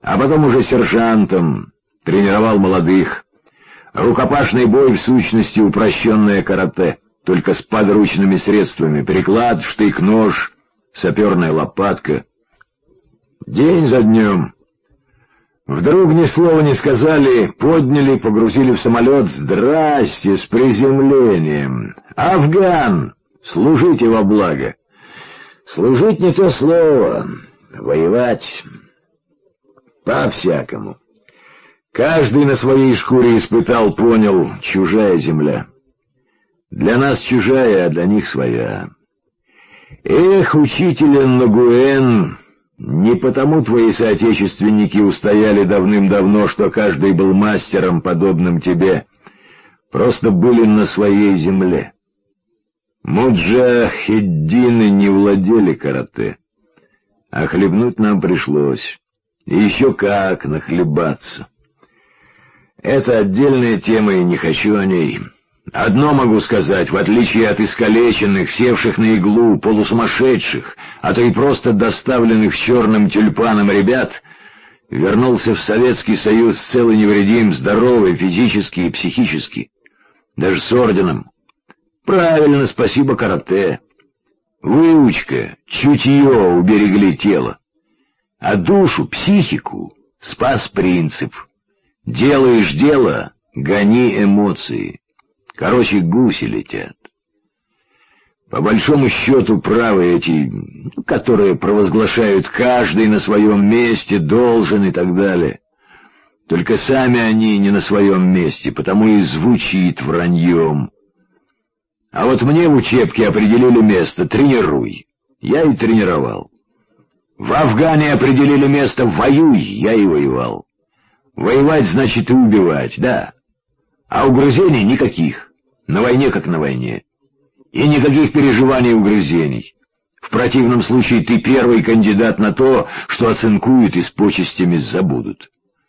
а потом уже сержантом, тренировал молодых. Рукопашный бой в сущности упрощенное карате, только с подручными средствами: приклад, штык, нож, саперная лопатка. День за днем. Вдруг ни слова не сказали, подняли, погрузили в самолет. Здрасте, с приземлением. Афган, служите во благо. Служить не то слово, воевать по-всякому. Каждый на своей шкуре испытал, понял, чужая земля. Для нас чужая, а для них своя. Эх, учитель Нгуэн, не потому твои соотечественники устояли давным-давно, что каждый был мастером, подобным тебе, просто были на своей земле. Муджахеддины не владели карате, а хлебнуть нам пришлось. И еще как нахлебаться. Это отдельная тема, и не хочу о ней. Одно могу сказать: в отличие от искалеченных, севших на иглу, полусумасшедших, а то и просто доставленных черным тюльпаном ребят, вернулся в Советский Союз целый невредим, здоровый физически и психически, даже с орденом. Правильно, спасибо карате. Выучка, чутье уберегли тело, а душу, психику спас принцип. Делаешь дело, гони эмоции. Короче, гуси летят. По большому счету правы эти, которые провозглашают каждый на своем месте, должен и так далее. Только сами они не на своем месте, потому и звучит враньем. А вот мне в учебке определили место: тренируй. Я и тренировал. В Афгане определили место: воюй. Я и воевал. Воевать значит и убивать, да. А угрызений никаких. На войне как на войне. И никаких переживаний и угрызений. В противном случае ты первый кандидат на то, что оцинкуют и с почестями забудут.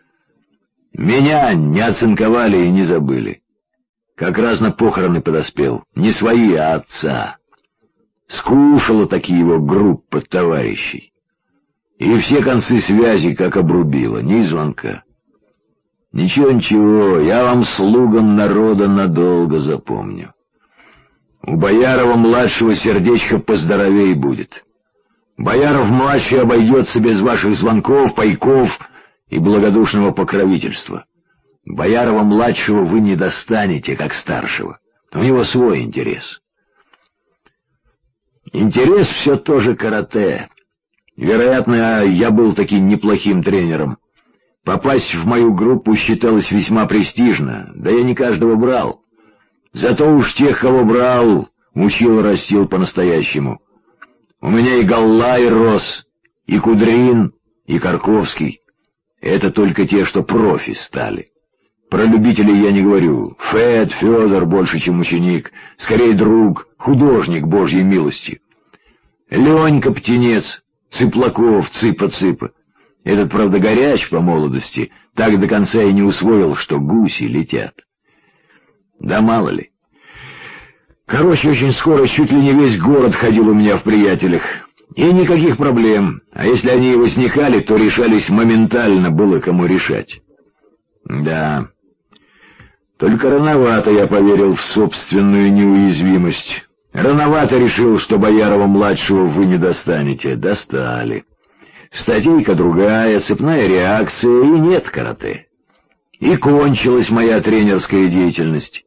Меня не оцинковали и не забыли. Как раз на похороны подоспел. Не свои, а отца. Скушала таки его группа товарищей. И все концы связи как обрубила, ни звонка. Ничего, я вам, слугам народа, надолго запомню. У Боярова-младшего сердечко поздоровей будет. Бояров-младший обойдется без ваших звонков, пайков и благодушного покровительства. Боярова-младшего вы не достанете, как старшего. У него свой интерес. Интерес все тоже карате. Вероятно, я был таким неплохим тренером. Попасть в мою группу считалось весьма престижно, да я не каждого брал. Зато уж тех, кого брал, учил и растил по-настоящему. У меня и Галлай рос, и Кудрин, и Карковский. Это только те, что профи стали. Про любителей я не говорю. Федор больше, чем ученик, скорее друг, художник Божьей милости. Ленька Птенец, Цыплаков, Цыпа-Цыпа. Этот, правда, горяч по молодости, так до конца и не усвоил, что гуси летят. Да мало ли. Короче, очень скоро чуть ли не весь город ходил у меня в приятелях. И никаких проблем. А если они и возникали, то решались моментально, было кому решать. Да. Только рановато я поверил в собственную неуязвимость. Рановато решил, что Боярова-младшего вы не достанете. Достали. Статейка другая, цепная реакция, и нет карате. И кончилась моя тренерская деятельность.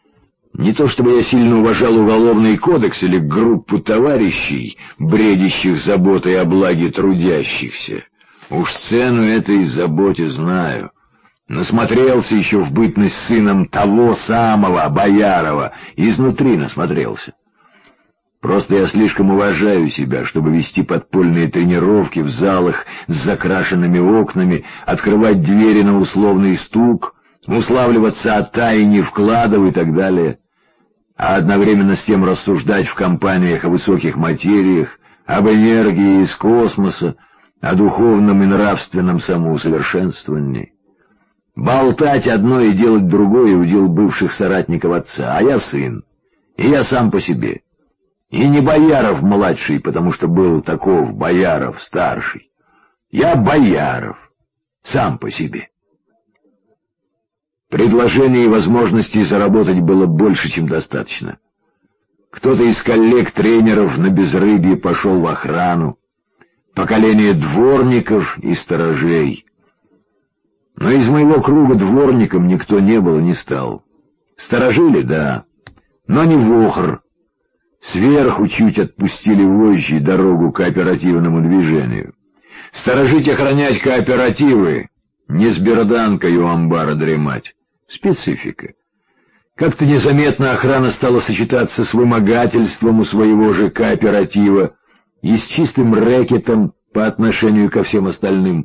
Не то чтобы я сильно уважал уголовный кодекс или группу товарищей, бредящих заботой о благе трудящихся. Уж цену этой заботе знаю. Насмотрелся еще в бытность сыном того самого Боярова, изнутри насмотрелся. Просто я слишком уважаю себя, чтобы вести подпольные тренировки в залах с закрашенными окнами, открывать двери на условный стук, уславливаться о тайне вкладов и так далее, а одновременно с тем рассуждать в компаниях о высоких материях, об энергии из космоса, о духовном и нравственном самоусовершенствовании. Болтать одно и делать другое — удел бывших соратников отца, а я сын, и я сам по себе. И не Бояров-младший, потому что был таков Бояров-старший. Я Бояров. сам по себе. Предложений и возможностей заработать было больше, чем достаточно. Кто-то из коллег-тренеров на безрыбье пошел в охрану, поколение дворников и сторожей. Но из моего круга дворником никто не был и не стал. Сторожили, да, но не вохр. Сверху чуть отпустили вожжи дорогу кооперативному движению. Сторожить, охранять кооперативы, не с берданкой у амбара дремать. Специфика. Как-то незаметно охрана стала сочетаться с вымогательством у своего же кооператива и с чистым рэкетом по отношению ко всем остальным.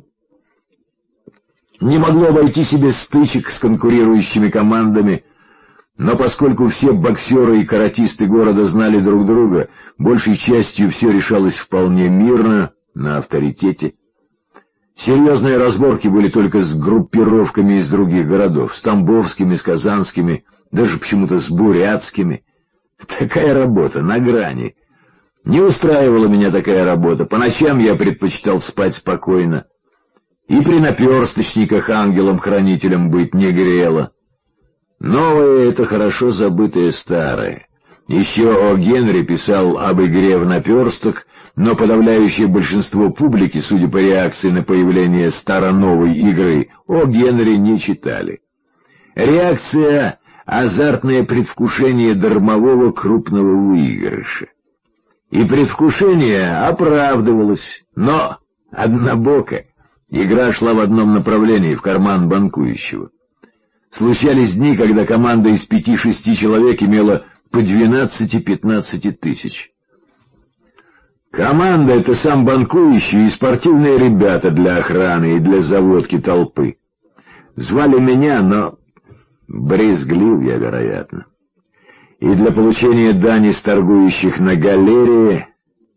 Не могло обойтись и без стычек с конкурирующими командами, но поскольку все боксеры и каратисты города знали друг друга, большей частью все решалось вполне мирно, на авторитете. Серьезные разборки были только с группировками из других городов, с тамбовскими, с казанскими, даже почему-то с бурятскими. Такая работа, на грани. Не устраивала меня такая работа, по ночам я предпочитал спать спокойно. И при наперсточниках ангелом-хранителем быть не грело. Новое — это хорошо забытое старое. Еще О. Генри писал об игре в наперсток, но подавляющее большинство публики, судя по реакции на появление старо-новой игры, О. Генри не читали. Реакция — азартное предвкушение дармового крупного выигрыша. И предвкушение оправдывалось, но однобоко. Игра шла в одном направлении, в карман банкующего. Случались дни, когда команда из 5-6 человек имела по 12-15 тысяч. Команда — это сам банкующий и спортивные ребята для охраны и для заводки толпы. Звали меня, но брезглив я, вероятно. И для получения дани с торгующих на галерее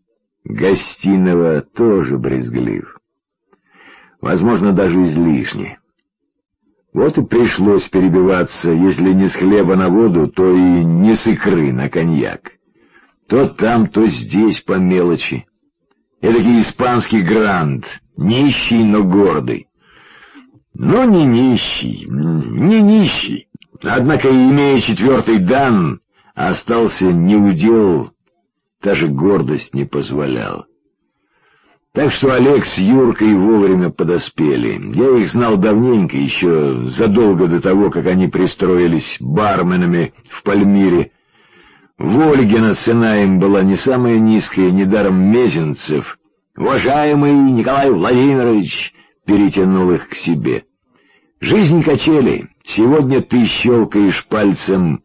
гостиного тоже брезглив. Возможно, даже излишне. Вот и пришлось перебиваться, если не с хлеба на воду, то и не с икры на коньяк. То там, то здесь по мелочи. Эдакий испанский грант, нищий, но гордый. Но не нищий, не нищий. Однако, имея 4-й дан, остался неудел, даже гордость не позволяла. Так что Олег с Юркой вовремя подоспели. Я их знал давненько, еще задолго до того, как они пристроились барменами в Пальмире. Вольгина цена им была не самая низкая, недаром Мезенцев. «Уважаемый Николай Владимирович!» перетянул их к себе. «Жизнь качели. Сегодня ты щелкаешь пальцем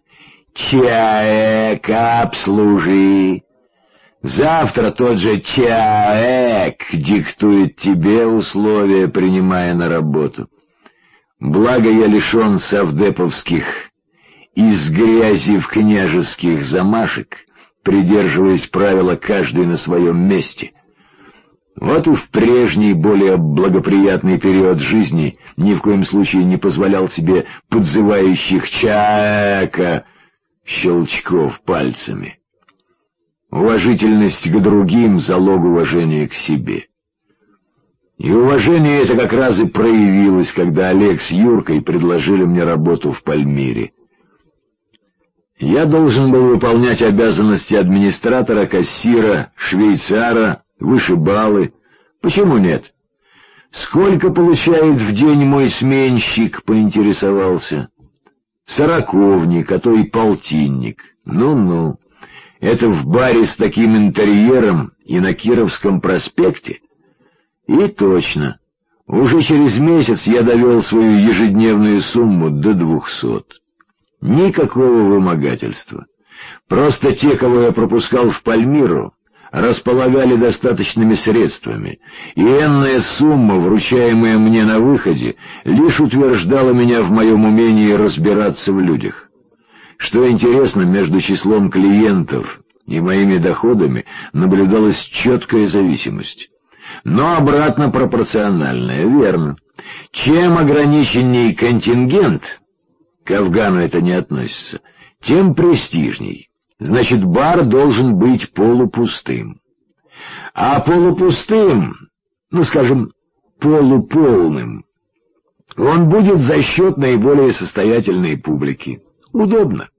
«Человека обслужи». Завтра тот же человек диктует тебе условия, принимая на работу. Благо я лишен совдеповских из грязи в княжеских замашек, придерживаясь правила «каждый на своем месте». Вот и в прежний, более благоприятный период жизни ни в коем случае не позволял себе подзывающих человека щелчков пальцами. Уважительность к другим — залог уважения к себе. И уважение это как раз и проявилось, когда Олег с Юркой предложили мне работу в Пальмире. Я должен был выполнять обязанности администратора, кассира, швейцара, вышибалы. Почему нет? Сколько получает в день мой сменщик, поинтересовался. Сороковник, а то и полтинник. Ну-ну. Это в баре с таким интерьером и на Кировском проспекте? И точно. Уже через месяц я довел свою ежедневную сумму до 200. Никакого вымогательства. Просто те, кого я пропускал в Пальмиру, располагали достаточными средствами, и энная сумма, вручаемая мне на выходе, лишь утверждала меня в моем умении разбираться в людях. Что интересно, между числом клиентов и моими доходами наблюдалась четкая зависимость. Но обратно пропорциональная, верно. Чем ограниченней контингент, к Афгану это не относится, тем престижней. Значит, бар должен быть полупустым. А полупустым, ну, скажем, полуполным, Он будет за счет наиболее состоятельной публики. Удобно.